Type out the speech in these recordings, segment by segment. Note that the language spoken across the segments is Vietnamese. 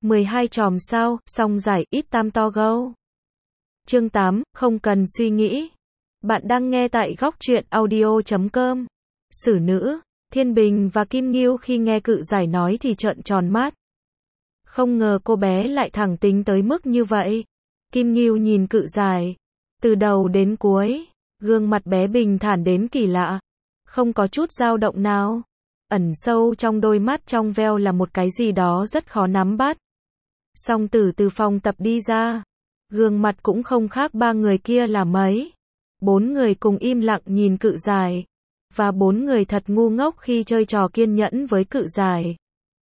12 chòm sao, xong giải, ít tam to go. Chương 8, không cần suy nghĩ. Bạn đang nghe tại góc truyện audio.com. Xử nữ, Thiên Bình và Kim Ngưu khi nghe Cự Giải nói thì trợn tròn mắt. Không ngờ cô bé lại thẳng tính tới mức như vậy. Kim Ngưu nhìn Cự Giải, từ đầu đến cuối, gương mặt bé bình thản đến kỳ lạ, không có chút dao động nào. Ẩn sâu trong đôi mắt trong veo là một cái gì đó rất khó nắm bắt. Song Tử từ phòng tập đi ra, gương mặt cũng không khác ba người kia là mấy. Bốn người cùng im lặng nhìn Cự Giải, và bốn người thật ngu ngốc khi chơi trò kiên nhẫn với Cự Giải.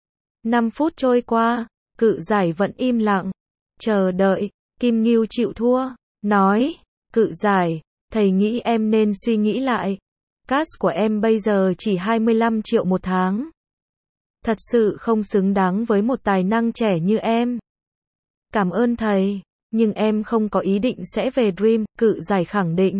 5 phút trôi qua, Cự Giải vẫn im lặng, chờ đợi. Kim Ngưu chịu thua, nói, Cự Giải, thầy nghĩ em nên suy nghĩ lại. Cash của em bây giờ chỉ 25 triệu một tháng. Thật sự không xứng đáng với một tài năng trẻ như em. Cảm ơn thầy, nhưng em không có ý định sẽ về Dream, Cự Giải khẳng định.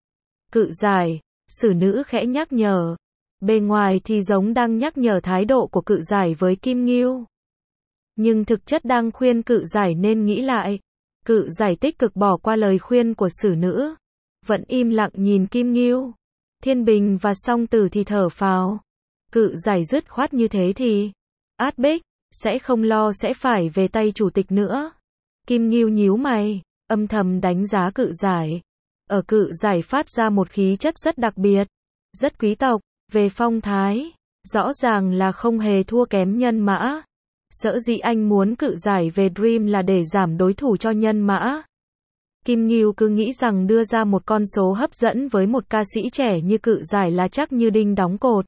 Cự Giải, xử nữ khẽ nhắc nhở. Bề ngoài thì giống đang nhắc nhở thái độ của Cự Giải với Kim Ngưu, nhưng thực chất đang khuyên Cự Giải nên nghĩ lại. Cự Giải tích cực bỏ qua lời khuyên của xử nữ, vẫn im lặng nhìn Kim Ngưu. Thiên Bình và Song Tử thì thở phào. Cự Giải dứt khoát như thế thì át bích, sẽ không lo sẽ phải về tay chủ tịch nữa. Kim Ngưu nhíu mày, âm thầm đánh giá Cự Giải. Ở Cự Giải phát ra một khí chất rất đặc biệt, rất quý tộc, về phong thái, rõ ràng là không hề thua kém Nhân Mã. Sở dĩ anh muốn Cự Giải về Dream là để giảm đối thủ cho Nhân Mã. Kim Ngưu cứ nghĩ rằng đưa ra một con số hấp dẫn với một ca sĩ trẻ như Cự Giải là chắc như đinh đóng cột.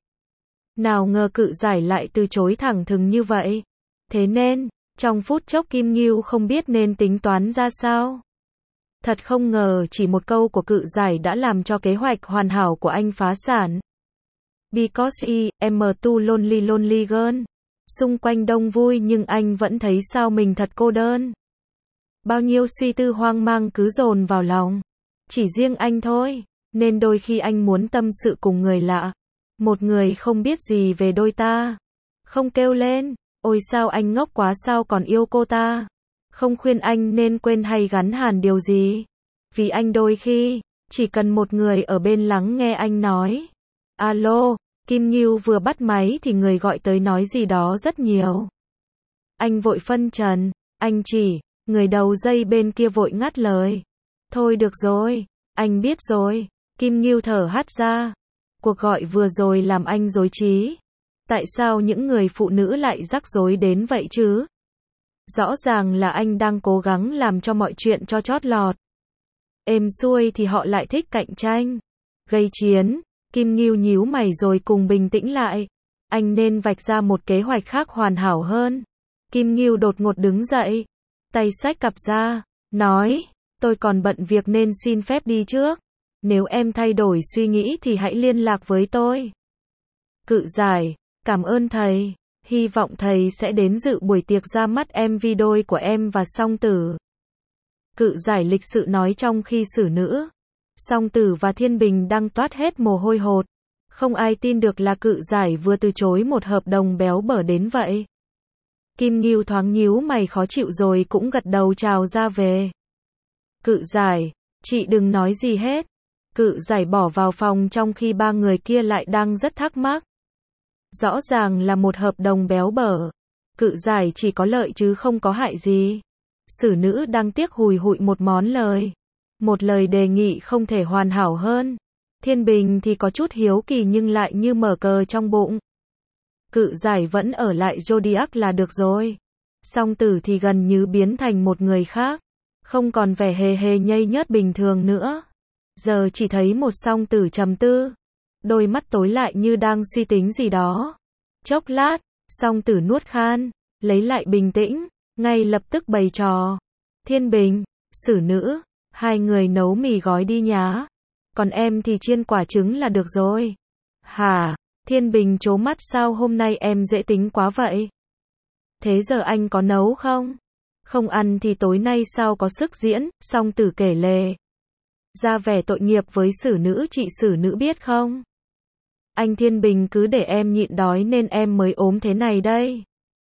Nào ngờ Cự Giải lại từ chối thẳng thừng như vậy. Thế nên, trong phút chốc Kim Ngưu không biết nên tính toán ra sao. Thật không ngờ chỉ một câu của Cự Giải đã làm cho kế hoạch hoàn hảo của anh phá sản. Because I'm too lonely girl. Xung quanh đông vui nhưng anh vẫn thấy sao mình thật cô đơn. Bao nhiêu suy tư hoang mang cứ dồn vào lòng. Chỉ riêng anh thôi, nên đôi khi anh muốn tâm sự cùng người lạ. Một người không biết gì về đôi ta. Không kêu lên, ôi sao anh ngốc quá sao còn yêu cô ta. Không khuyên anh nên quên hay gắn hàn điều gì. Vì anh đôi khi, chỉ cần một người ở bên lắng nghe anh nói. Alo, Kim Ngưu vừa bắt máy thì người gọi tới nói gì đó rất nhiều. Anh vội phân trần, anh chỉ, người đầu dây bên kia vội ngắt lời. Thôi được rồi, anh biết rồi. Kim Ngưu thở hắt ra. Cuộc gọi vừa rồi làm anh rối trí. Tại sao những người phụ nữ lại rắc rối đến vậy chứ? Rõ ràng là anh đang cố gắng làm cho mọi chuyện cho chót lọt. Êm xuôi thì họ lại thích cạnh tranh, gây chiến. Kim Ngưu nhíu mày rồi cùng bình tĩnh lại. Anh nên vạch ra một kế hoạch khác hoàn hảo hơn. Kim Ngưu đột ngột đứng dậy, tay xách cặp ra, nói, tôi còn bận việc nên xin phép đi trước. Nếu em thay đổi suy nghĩ thì hãy liên lạc với tôi. Cự Giải, cảm ơn thầy. Hy vọng thầy sẽ đến dự buổi tiệc ra mắt MV đôi của em và Song Tử. Cự Giải lịch sự nói trong khi xử nữ. Song Tử và Thiên Bình đang toát hết mồ hôi hột. Không ai tin được là Cự Giải vừa từ chối một hợp đồng béo bở đến vậy. Kim Ngưu thoáng nhíu mày khó chịu rồi cũng gật đầu chào ra về. Cự Giải, chị đừng nói gì hết. Cự Giải bỏ vào phòng trong khi ba người kia lại đang rất thắc mắc. Rõ ràng là một hợp đồng béo bở. Cự Giải chỉ có lợi chứ không có hại gì. Xử nữ đang tiếc hùi hụi một món lời. Một lời đề nghị không thể hoàn hảo hơn. Thiên Bình thì có chút hiếu kỳ nhưng lại như mở cờ trong bụng. Cự Giải vẫn ở lại Zodiac là được rồi. Song Tử thì gần như biến thành một người khác. Không còn vẻ hề hề nhây nhớt bình thường nữa. Giờ chỉ thấy một Song Tử trầm tư. Đôi mắt tối lại như đang suy tính gì đó. Chốc lát, Song Tử nuốt khan, lấy lại bình tĩnh, ngay lập tức bày trò. Thiên Bình, xử nữ, hai người nấu mì gói đi nhá. Còn em thì chiên quả trứng là được rồi. Hả? Thiên Bình trố mắt sao hôm nay em dễ tính quá vậy? Thế giờ anh có nấu không? Không ăn thì tối nay sao có sức diễn, Song Tử kể lể. Ra vẻ tội nghiệp với xử nữ chị xử nữ biết không? Anh Thiên Bình cứ để em nhịn đói nên em mới ốm thế này đây.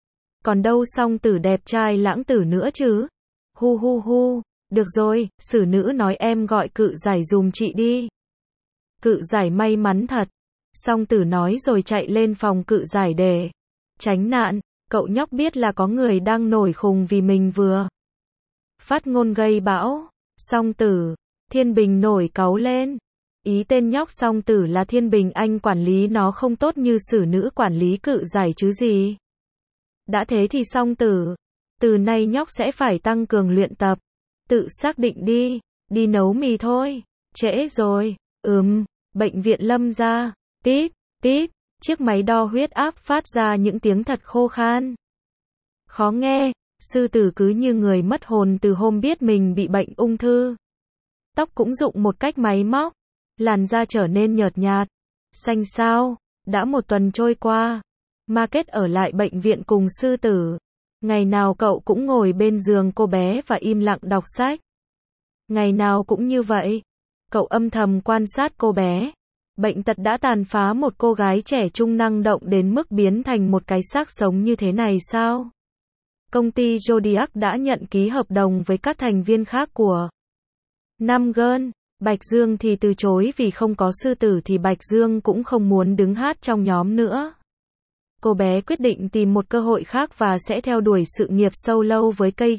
Còn đâu song tử đẹp trai lãng tử nữa chứ. Hu hu hu, được rồi, xử nữ nói em gọi cự giải dùm chị đi. Cự giải may mắn thật. Song tử nói rồi chạy lên phòng cự giải để tránh nạn. Cậu nhóc biết là có người đang nổi khùng vì mình vừa phát ngôn gây bão. Song tử, Thiên Bình nổi cáu lên. Ý tên nhóc song tử là Thiên Bình, anh quản lý nó không tốt như xử nữ quản lý cự giải chứ gì. Đã thế thì song tử, từ nay nhóc sẽ phải tăng cường luyện tập. Tự xác định đi, đi nấu mì thôi. Trễ rồi, bệnh viện Lâm gia. Píp, píp, chiếc máy đo huyết áp phát ra những tiếng thật khô khan. Khó nghe, sư tử cứ như người mất hồn từ hôm biết mình bị bệnh ung thư. Tóc cũng rụng một cách máy móc, làn da trở nên nhợt nhạt, xanh xao. Đã một tuần trôi qua, Market ở lại bệnh viện cùng sư tử. Ngày nào cậu cũng ngồi bên giường cô bé và im lặng đọc sách. Ngày nào cũng như vậy, cậu âm thầm quan sát cô bé. Bệnh tật đã tàn phá một cô gái trẻ trung năng động đến mức biến thành một cái xác sống như thế này sao? Công ty Zodiac đã nhận ký hợp đồng với các thành viên khác của Nam Girl. Bạch Dương thì từ chối vì không có sư tử thì Bạch Dương cũng không muốn đứng hát trong nhóm nữa. Cô bé quyết định tìm một cơ hội khác và sẽ theo đuổi sự nghiệp solo với cây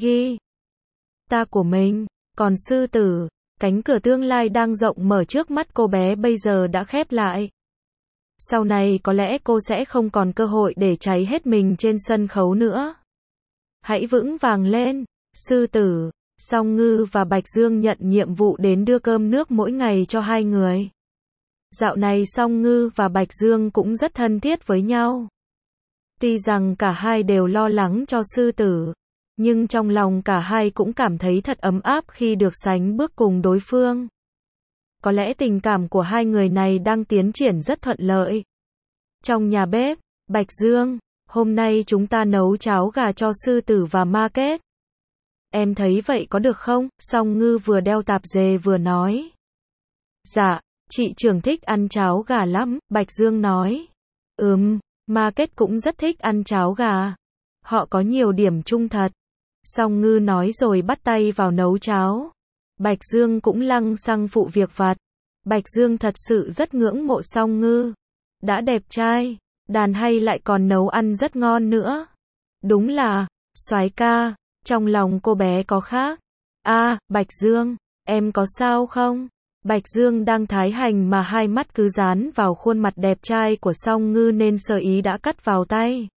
guitar của mình. Còn sư tử, cánh cửa tương lai đang rộng mở trước mắt cô bé bây giờ đã khép lại. Sau này có lẽ cô sẽ không còn cơ hội để cháy hết mình trên sân khấu nữa. Hãy vững vàng lên, sư tử. Song Ngư và Bạch Dương nhận nhiệm vụ đến đưa cơm nước mỗi ngày cho hai người. Dạo này Song Ngư và Bạch Dương cũng rất thân thiết với nhau. Tuy rằng cả hai đều lo lắng cho sư tử, nhưng trong lòng cả hai cũng cảm thấy thật ấm áp khi được sánh bước cùng đối phương. Có lẽ tình cảm của hai người này đang tiến triển rất thuận lợi. Trong nhà bếp, Bạch Dương, hôm nay chúng ta nấu cháo gà cho sư tử và Market. Em thấy vậy có được không? Song Ngư vừa đeo tạp dề vừa nói. Dạ, chị trưởng thích ăn cháo gà lắm, Bạch Dương nói. Market cũng rất thích ăn cháo gà. Họ có nhiều điểm chung thật. Song Ngư nói rồi bắt tay vào nấu cháo. Bạch Dương cũng lăng xăng phụ việc vặt. Bạch Dương thật sự rất ngưỡng mộ Song Ngư. Đã đẹp trai, đàn hay lại còn nấu ăn rất ngon nữa. Đúng là, soái ca. Trong lòng cô bé có khác. Bạch Dương, em có sao không? Bạch Dương đang thái hành mà hai mắt cứ dán vào khuôn mặt đẹp trai của Song Ngư nên sơ ý đã cắt vào tay.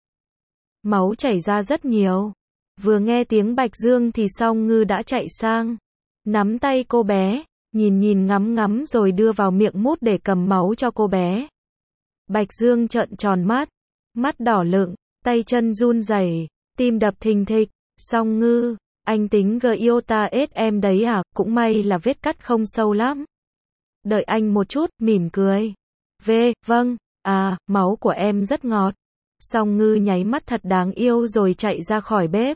Máu chảy ra rất nhiều. Vừa nghe tiếng Bạch Dương thì Song Ngư đã chạy sang, nắm tay cô bé, nhìn ngắm ngắm rồi đưa vào miệng mút để cầm máu cho cô bé. Bạch Dương trợn tròn mắt, mắt đỏ lựng, tay chân run rẩy, tim đập thình thịch. Song Ngư, anh tính Giota em đấy à, cũng may là vết cắt không sâu lắm. Đợi anh một chút, mỉm cười. Vâng, máu của em rất ngọt. Song Ngư nháy mắt thật đáng yêu rồi chạy ra khỏi bếp.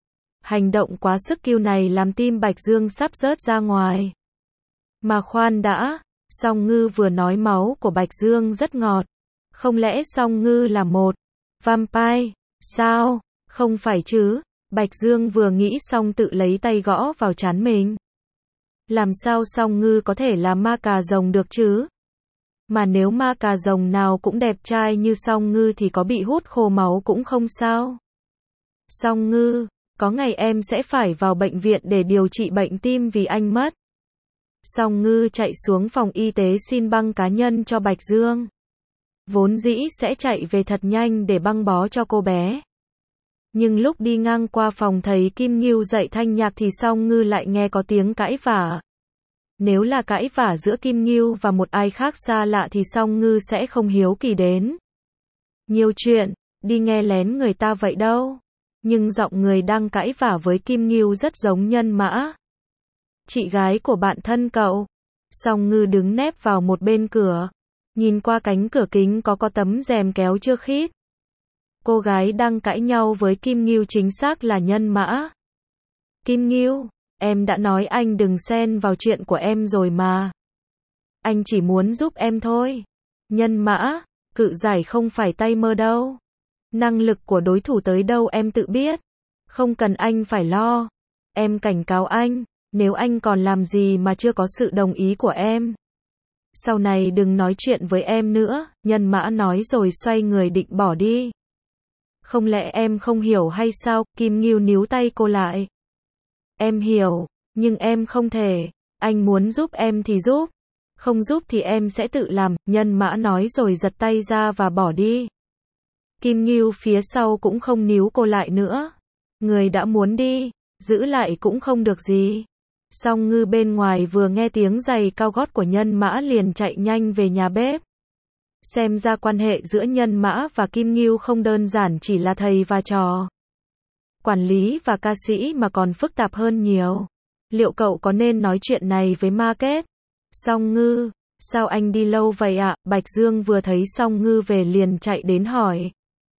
Hành động quá sức kiêu này làm tim Bạch Dương sắp rớt ra ngoài. Mà khoan đã, Song Ngư vừa nói máu của Bạch Dương rất ngọt. Không lẽ Song Ngư là một vampire? Sao? Không phải chứ? Bạch Dương vừa nghĩ xong tự lấy tay gõ vào trán mình. Làm sao Song Ngư có thể là ma cà rồng được chứ? Mà nếu ma cà rồng nào cũng đẹp trai như Song Ngư thì có bị hút khô máu cũng không sao. Song Ngư, có ngày em sẽ phải vào bệnh viện để điều trị bệnh tim vì anh mất. Song Ngư chạy xuống phòng y tế xin băng cá nhân cho Bạch Dương. Vốn dĩ sẽ chạy về thật nhanh để băng bó cho cô bé. Nhưng lúc đi ngang qua phòng thầy Kim Ngưu dạy thanh nhạc thì Song Ngư lại nghe có tiếng cãi vã. Nếu là cãi vã giữa Kim Ngưu và một ai khác xa lạ thì Song Ngư sẽ không hiếu kỳ đến. Nhiều chuyện, đi nghe lén người ta vậy đâu. Nhưng giọng người đang cãi vã với Kim Ngưu rất giống Nhân Mã, chị gái của bạn thân cậu. Song Ngư đứng nép vào một bên cửa, nhìn qua cánh cửa kính có tấm rèm kéo chưa khít. Cô gái đang cãi nhau với Kim Ngưu chính xác là Nhân Mã. Kim Ngưu, em đã nói anh đừng xen vào chuyện của em rồi mà. Anh chỉ muốn giúp em thôi. Nhân Mã, cự giải không phải tay mơ đâu. Năng lực của đối thủ tới đâu em tự biết. Không cần anh phải lo. Em cảnh cáo anh, nếu anh còn làm gì mà chưa có sự đồng ý của em, sau này đừng nói chuyện với em nữa, Nhân Mã nói rồi xoay người định bỏ đi. Không lẽ em không hiểu hay sao, Kim Ngưu níu tay cô lại. Em hiểu, nhưng em không thể, anh muốn giúp em thì giúp, không giúp thì em sẽ tự làm, Nhân Mã nói rồi giật tay ra và bỏ đi. Kim Ngưu phía sau cũng không níu cô lại nữa. Người đã muốn đi, giữ lại cũng không được gì. Song Ngư bên ngoài vừa nghe tiếng giày cao gót của Nhân Mã liền chạy nhanh về nhà bếp. Xem ra quan hệ giữa Nhân Mã và Kim Ngưu không đơn giản chỉ là thầy và trò, quản lý và ca sĩ mà còn phức tạp hơn nhiều. Liệu cậu có nên nói chuyện này với Market? Song Ngư, sao anh đi lâu vậy ạ? Bạch Dương vừa thấy Song Ngư về liền chạy đến hỏi.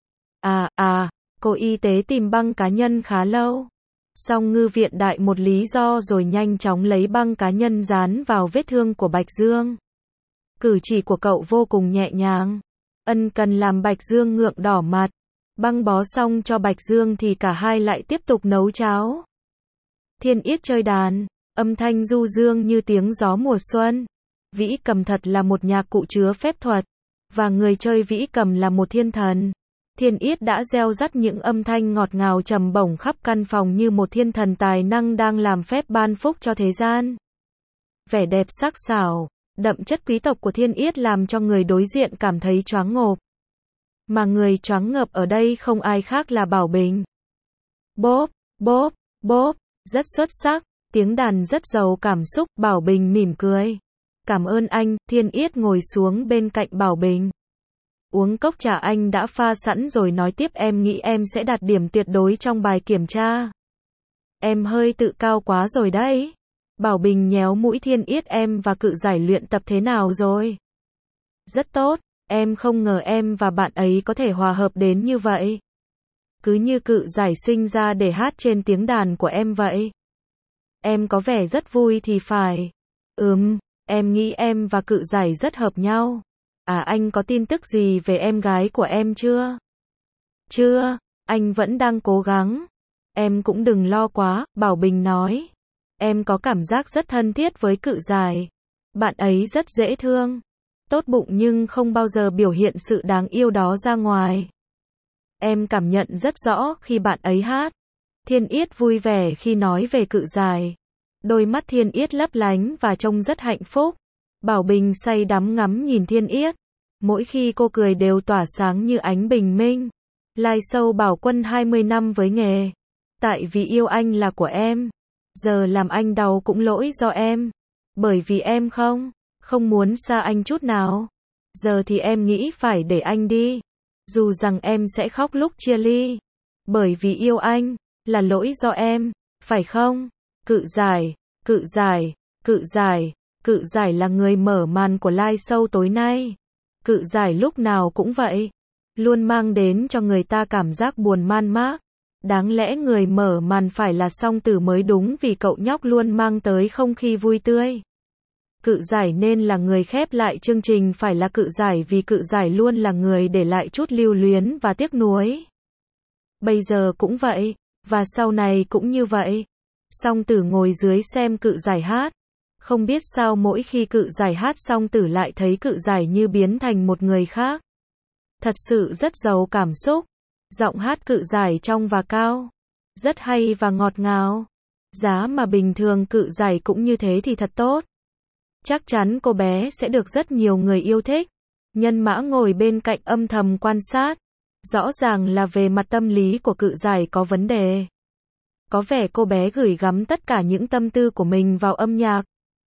Cô y tế tìm băng cá nhân khá lâu. Song Ngư viện đại một lý do rồi nhanh chóng lấy băng cá nhân dán vào vết thương của Bạch Dương. Cử chỉ của cậu vô cùng nhẹ nhàng, ân cần làm Bạch Dương ngượng đỏ mặt. Băng bó xong cho Bạch Dương thì cả hai lại tiếp tục nấu cháo. Thiên Yết chơi đàn, âm thanh du dương như tiếng gió mùa xuân. Vĩ cầm thật là một nhạc cụ chứa phép thuật, và người chơi vĩ cầm là một thiên thần. Thiên Yết đã gieo rắt những âm thanh ngọt ngào trầm bổng khắp căn phòng như một thiên thần tài năng đang làm phép ban phúc cho thế gian. Vẻ đẹp sắc sảo, đậm chất quý tộc của Thiên Yết làm cho người đối diện cảm thấy choáng ngợp. Mà người choáng ngợp ở đây không ai khác là Bảo Bình. Bốp, bốp, bốp, rất xuất sắc, tiếng đàn rất giàu cảm xúc, Bảo Bình mỉm cười. Cảm ơn anh, Thiên Yết ngồi xuống bên cạnh Bảo Bình. Uống cốc trà anh đã pha sẵn rồi nói tiếp, em nghĩ em sẽ đạt điểm tuyệt đối trong bài kiểm tra. Em hơi tự cao quá rồi đấy. Bảo Bình nhéo mũi Thiên Yết, em và Cự Giải luyện tập thế nào rồi? Rất tốt, em không ngờ em và bạn ấy có thể hòa hợp đến như vậy. Cứ như Cự Giải sinh ra để hát trên tiếng đàn của em vậy. Em có vẻ rất vui thì phải. Em nghĩ em và Cự Giải rất hợp nhau. Anh có tin tức gì về em gái của em chưa? Chưa, anh vẫn đang cố gắng. Em cũng đừng lo quá, Bảo Bình nói. Em có cảm giác rất thân thiết với Cự Giải. Bạn ấy rất dễ thương, tốt bụng nhưng không bao giờ biểu hiện sự đáng yêu đó ra ngoài. Em cảm nhận rất rõ khi bạn ấy hát. Thiên Yết vui vẻ khi nói về Cự Giải. Đôi mắt Thiên Yết lấp lánh và trông rất hạnh phúc. Bảo Bình say đắm ngắm nhìn Thiên Yết. Mỗi khi cô cười đều tỏa sáng như ánh bình minh. Live show Bảo Quân 20 năm với nghề. Tại vì yêu anh là của em. Giờ làm anh đau cũng lỗi do em. Bởi vì em không muốn xa anh chút nào. Giờ thì em nghĩ phải để anh đi. Dù rằng em sẽ khóc lúc chia ly. Bởi vì yêu anh, là lỗi do em, phải không? Cự Giải, Cự Giải, Cự Giải. Cự Giải là người mở màn của live show tối nay. Cự Giải lúc nào cũng vậy. Luôn mang đến cho người ta cảm giác buồn man mác. Đáng lẽ người mở màn phải là Song Tử mới đúng vì cậu nhóc luôn mang tới không khí vui tươi. Cự Giải nên là người khép lại chương trình phải là Cự Giải vì Cự Giải luôn là người để lại chút lưu luyến và tiếc nuối. Bây giờ cũng vậy, và sau này cũng như vậy. Song Tử ngồi dưới xem Cự Giải hát. Không biết sao mỗi khi Cự Giải hát Song Tử lại thấy Cự Giải như biến thành một người khác. Thật sự rất giàu cảm xúc. Giọng hát Cự Giải trong và cao. Rất hay và ngọt ngào. Giá mà bình thường Cự Giải cũng như thế thì thật tốt. Chắc chắn cô bé sẽ được rất nhiều người yêu thích. Nhân Mã ngồi bên cạnh âm thầm quan sát. Rõ ràng là về mặt tâm lý của Cự Giải có vấn đề. Có vẻ cô bé gửi gắm tất cả những tâm tư của mình vào âm nhạc.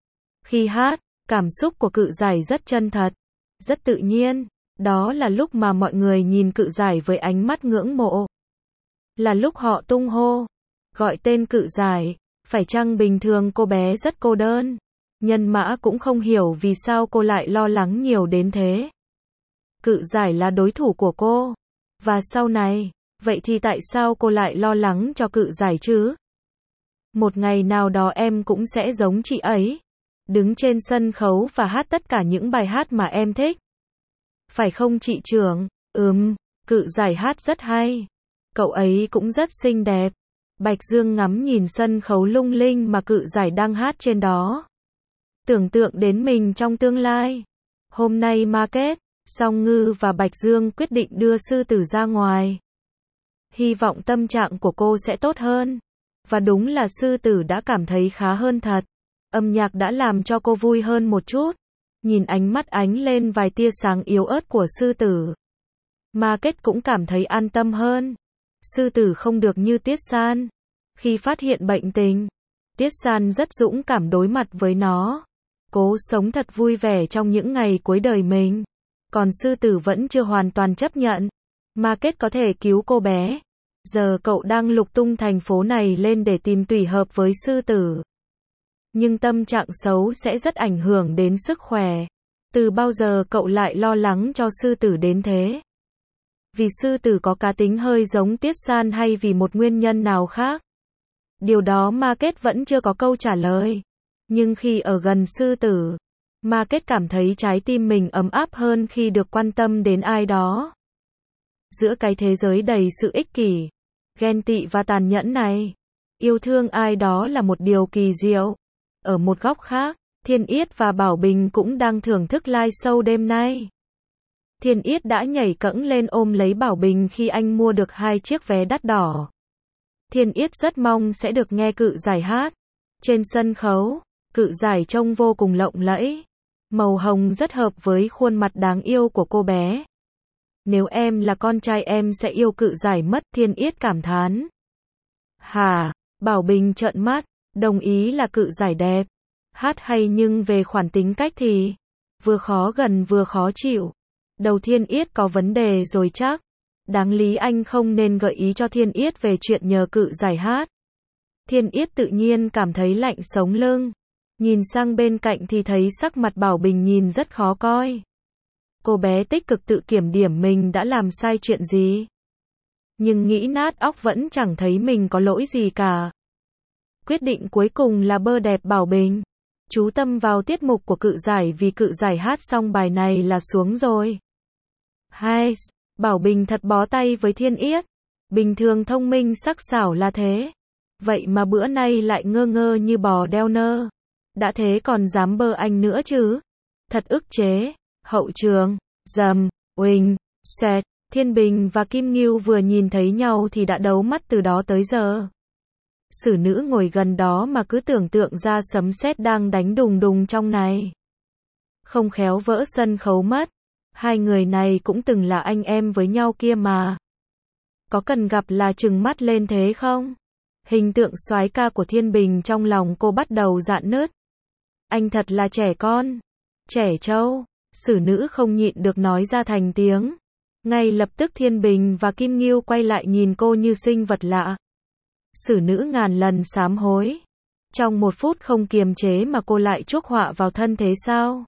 Khi hát, cảm xúc của Cự Giải rất chân thật, rất tự nhiên. Đó là lúc mà mọi người nhìn Cự Giải với ánh mắt ngưỡng mộ. Là lúc họ tung hô, gọi tên Cự Giải. Phải chăng bình thường cô bé rất cô đơn? Nhân Mã cũng không hiểu vì sao cô lại lo lắng nhiều đến thế. Cự Giải là đối thủ của cô. Và sau này, vậy thì tại sao cô lại lo lắng cho Cự Giải chứ? Một ngày nào đó em cũng sẽ giống chị ấy. Đứng trên sân khấu và hát tất cả những bài hát mà em thích. Phải không chị trưởng? Cự giải hát rất hay. Cậu ấy cũng rất xinh đẹp. Bạch Dương ngắm nhìn sân khấu lung linh mà cự giải đang hát trên đó. Tưởng tượng đến mình trong tương lai. Hôm nay market, Song Ngư và Bạch Dương quyết định đưa sư tử ra ngoài. Hy vọng tâm trạng của cô sẽ tốt hơn. Và đúng là sư tử đã cảm thấy khá hơn thật. Âm nhạc đã làm cho cô vui hơn một chút. Nhìn ánh mắt ánh lên vài tia sáng yếu ớt của sư tử. Market cũng cảm thấy an tâm hơn. Sư tử không được như Tiết San. Khi phát hiện bệnh tình, Tiết San rất dũng cảm đối mặt với nó. Cố sống thật vui vẻ trong những ngày cuối đời mình. Còn sư tử vẫn chưa hoàn toàn chấp nhận. Market có thể cứu cô bé. Giờ cậu đang lục tung thành phố này lên để tìm tùy hợp với sư tử. Nhưng tâm trạng xấu sẽ rất ảnh hưởng đến sức khỏe. Từ bao giờ cậu lại lo lắng cho sư tử đến thế? Vì sư tử có cá tính hơi giống Tiết San hay vì một nguyên nhân nào khác? Điều đó Market vẫn chưa có câu trả lời. Nhưng khi ở gần sư tử, Market cảm thấy trái tim mình ấm áp hơn khi được quan tâm đến ai đó. Giữa cái thế giới đầy sự ích kỷ, ghen tị và tàn nhẫn này, yêu thương ai đó là một điều kỳ diệu. Ở một góc khác, Thiên Yết và Bảo Bình cũng đang thưởng thức live show đêm nay. Thiên Yết đã nhảy cẫng lên ôm lấy Bảo Bình khi anh mua được 2 chiếc vé đắt đỏ. Thiên Yết rất mong sẽ được nghe cự giải hát. Trên sân khấu, cự giải trông vô cùng lộng lẫy. Màu hồng rất hợp với khuôn mặt đáng yêu của cô bé. Nếu em là con trai em sẽ yêu cự giải mất, Thiên Yết cảm thán. Hả? Bảo Bình trợn mắt, đồng ý là cự giải đẹp. Hát hay nhưng về khoản tính cách thì vừa khó gần vừa khó chịu. Đầu Thiên Yết có vấn đề rồi chắc. Đáng lý anh không nên gợi ý cho Thiên Yết về chuyện nhờ cự giải hát. Thiên Yết tự nhiên cảm thấy lạnh sống lưng. Nhìn sang bên cạnh thì thấy sắc mặt Bảo Bình nhìn rất khó coi. Cô bé tích cực tự kiểm điểm mình đã làm sai chuyện gì. Nhưng nghĩ nát óc vẫn chẳng thấy mình có lỗi gì cả. Quyết định cuối cùng là bơ đẹp Bảo Bình. Chú tâm vào tiết mục của cự giải vì cự giải hát xong bài này là xuống rồi. Hay, Bảo Bình thật bó tay với Thiên Yết. Bình thường thông minh sắc sảo là thế. Vậy mà bữa nay lại ngơ ngơ như bò đeo nơ. Đã thế còn dám bơ anh nữa chứ. Thật ức chế. Hậu trường, Dầm, Uỳnh, Sẹt, Thiên Bình và Kim Ngưu vừa nhìn thấy nhau thì đã đấu mắt từ đó tới giờ. Sử nữ ngồi gần đó mà cứ tưởng tượng ra sấm sét đang đánh đùng đùng trong này. Không khéo vỡ sân khấu mất. Hai người này cũng từng là anh em với nhau kia mà. Có cần gặp là trừng mắt lên thế không? Hình tượng soái ca của Thiên Bình trong lòng cô bắt đầu rạn nứt. Anh thật là trẻ con. Trẻ trâu. Sử nữ không nhịn được nói ra thành tiếng. Ngay lập tức Thiên Bình và Kim Ngưu quay lại nhìn cô như sinh vật lạ. Sử nữ ngàn lần sám hối. Trong 1 phút không kiềm chế mà cô lại chuốc họa vào thân thế sao?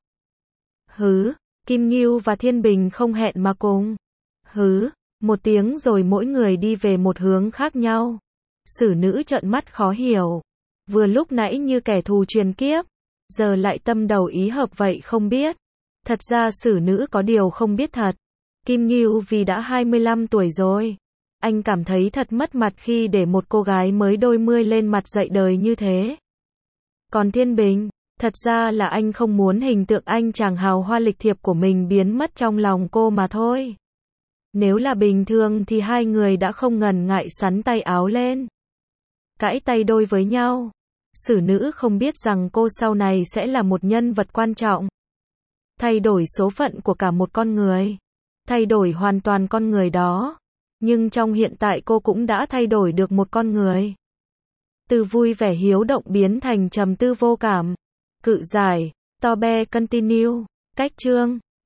Hứ, Kim Ngưu và Thiên Bình không hẹn mà cùng. Hứ, 1 tiếng rồi mỗi người đi về một hướng khác nhau. Sử nữ trợn mắt khó hiểu. Vừa lúc nãy như kẻ thù truyền kiếp, giờ lại tâm đầu ý hợp vậy không biết. Thật ra sử nữ có điều không biết thật. Kim Ngưu vì đã 25 tuổi rồi. Anh cảm thấy thật mất mặt khi để một cô gái mới đôi mươi lên mặt dạy đời như thế. Còn Thiên Bình, thật ra là anh không muốn hình tượng anh chàng hào hoa lịch thiệp của mình biến mất trong lòng cô mà thôi. Nếu là bình thường thì hai người đã không ngần ngại xắn tay áo lên. Cãi tay đôi với nhau. Sử nữ không biết rằng cô sau này sẽ là một nhân vật quan trọng. Thay đổi số phận của cả một con người. Thay đổi hoàn toàn con người đó. Nhưng trong hiện tại cô cũng đã thay đổi được một con người. Từ vui vẻ hiếu động biến thành trầm tư vô cảm. Cự giải, to be continue. Cách chương